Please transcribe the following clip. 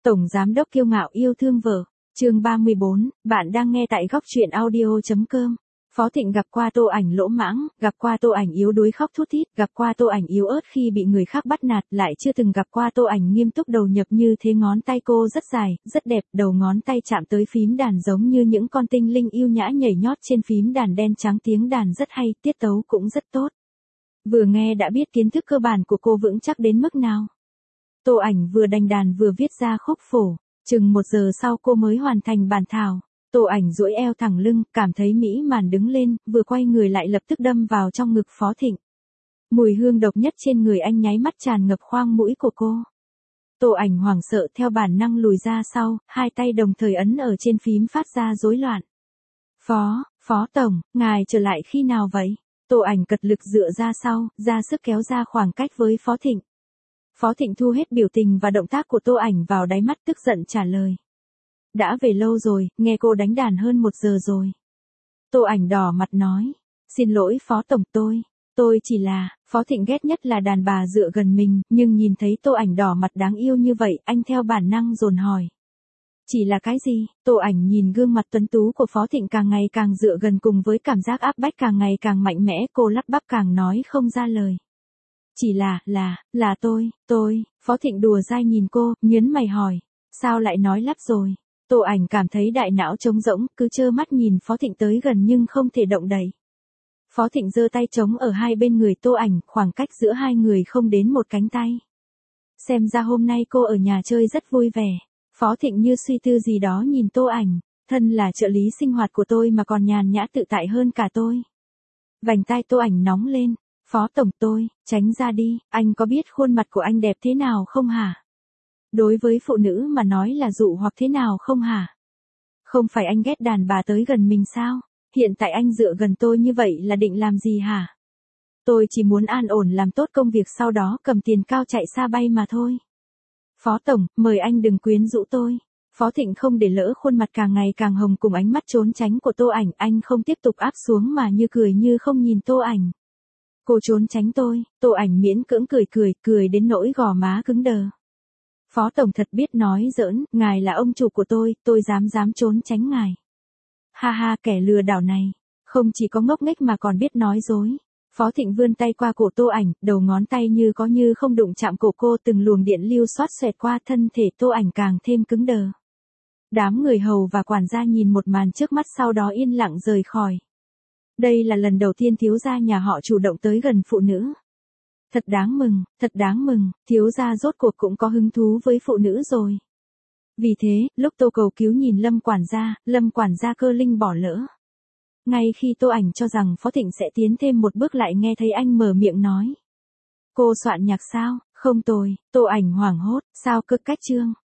Tổng giám đốc kiêu ngạo yêu thương vợ. Chương 34, bạn đang nghe tại góc truyện audio.com. Phó Thịnh gặp qua Tô Ảnh lỗ mãng, gặp qua Tô Ảnh yếu đuối khóc thút thít, gặp qua Tô Ảnh yếu ớt khi bị người khác bắt nạt, lại chưa từng gặp qua Tô Ảnh nghiêm túc đầu nhập như thế. Ngón tay cô rất dài, rất đẹp, đầu ngón tay chạm tới phím đàn giống như những con tinh linh yêu nhã nhảy nhót trên phím đàn đen trắng, tiếng đàn rất hay, tiết tấu cũng rất tốt. Vừa nghe đã biết kiến thức cơ bản của cô vững chắc đến mức nào. Tô Ảnh vừa đánh đàn vừa viết ra khúc phổ, chừng 1 giờ sau cô mới hoàn thành bản thảo. Tô Ảnh duỗi eo thẳng lưng, cảm thấy mỹ mãn đứng lên, vừa quay người lại lập tức đâm vào trong ngực Phó Thịnh. Mùi hương độc nhất trên người anh nháy mắt tràn ngập khoang mũi của cô. Tô Ảnh hoảng sợ theo bản năng lùi ra sau, hai tay đồng thời ấn ở trên phím phát ra rối loạn. Phó Tổng, ngài trở lại khi nào vậy? Tô Ảnh cật lực dựa ra sau, ra sức kéo ra khoảng cách với Phó Thịnh. Phó Thịnh thu hết biểu tình và động tác của Tô Ảnh vào đáy mắt, tức giận trả lời. Đã về lâu rồi, nghe cô đánh đàn hơn 1 giờ rồi. Tô Ảnh đỏ mặt nói. Xin lỗi Phó Tổng, tôi chỉ là, Phó Thịnh ghét nhất là đàn bà dựa gần mình, nhưng nhìn thấy Tô Ảnh đỏ mặt đáng yêu như vậy, anh theo bản năng dồn hỏi. Chỉ là cái gì? Tô Ảnh nhìn gương mặt tuấn tú của Phó Thịnh càng ngày càng dựa gần cùng với cảm giác áp bách càng ngày càng mạnh mẽ, cô lắp bắp càng nói không ra lời. Chỉ là tôi, Phó Thịnh đùa dai nhìn cô, nhớn mày hỏi. Sao lại nói lắp rồi? Tô Ảnh cảm thấy đại não trống rỗng, cứ trơ mắt nhìn Phó Thịnh tới gần nhưng không thể động đậy. Phó Thịnh giơ tay trống ở hai bên người Tô Ảnh, khoảng cách giữa hai người không đến một cánh tay. Xem ra hôm nay cô ở nhà chơi rất vui vẻ. Phó Thịnh như suy tư gì đó nhìn Tô Ảnh, thân là trợ lý sinh hoạt của tôi mà còn nhàn nhã tự tại hơn cả tôi. Vành tai Tô Ảnh nóng lên. Phó Tổng, tránh ra đi, anh có biết khuôn mặt của anh đẹp thế nào không hả? Đối với phụ nữ mà nói là dụ hoặc thế nào không hả? Không phải anh ghét đàn bà tới gần mình sao? Hiện tại anh dựa gần tôi như vậy là định làm gì hả? Tôi chỉ muốn an ổn làm tốt công việc sau đó cầm tiền cao chạy xa bay mà thôi. Phó Tổng, mời anh đừng quyến rũ tôi. Phó Thịnh không để lỡ khuôn mặt càng ngày càng hồng cùng ánh mắt trốn tránh của Tô Ảnh, anh không tiếp tục áp xuống mà như cười như không nhìn Tô Ảnh. Cô trốn tránh tôi, Tô Ảnh miễn cưỡng cười đến nỗi gò má cứng đờ. Phó Tổng thật biết nói giỡn, ngài là ông chủ của tôi dám trốn tránh ngài. Ha ha, kẻ lừa đảo này, không chỉ có ngốc nghếch mà còn biết nói dối. Phó Thịnh vươn tay qua cổ Tô Ảnh, đầu ngón tay như có như không đụng chạm cổ cô, từng luồng điện lưu xoát xoẹt qua thân thể Tô Ảnh càng thêm cứng đờ. Đám người hầu và quản gia nhìn một màn trước mắt sau đó yên lặng rời khỏi. Đây là lần đầu tiên thiếu gia nhà họ chủ động tới gần phụ nữ. Thật đáng mừng, thiếu gia rốt cuộc cũng có hứng thú với phụ nữ rồi. Vì thế, lúc Tô cầu cứu nhìn Lâm quản gia cơ linh bỏ lỡ. Ngay khi Tô Ảnh cho rằng Phó Thịnh sẽ tiến thêm một bước lại nghe thấy anh mở miệng nói. Cô soạn nhạc sao? Không tồi. Tô Ảnh hoảng hốt, sao cơ cách chương?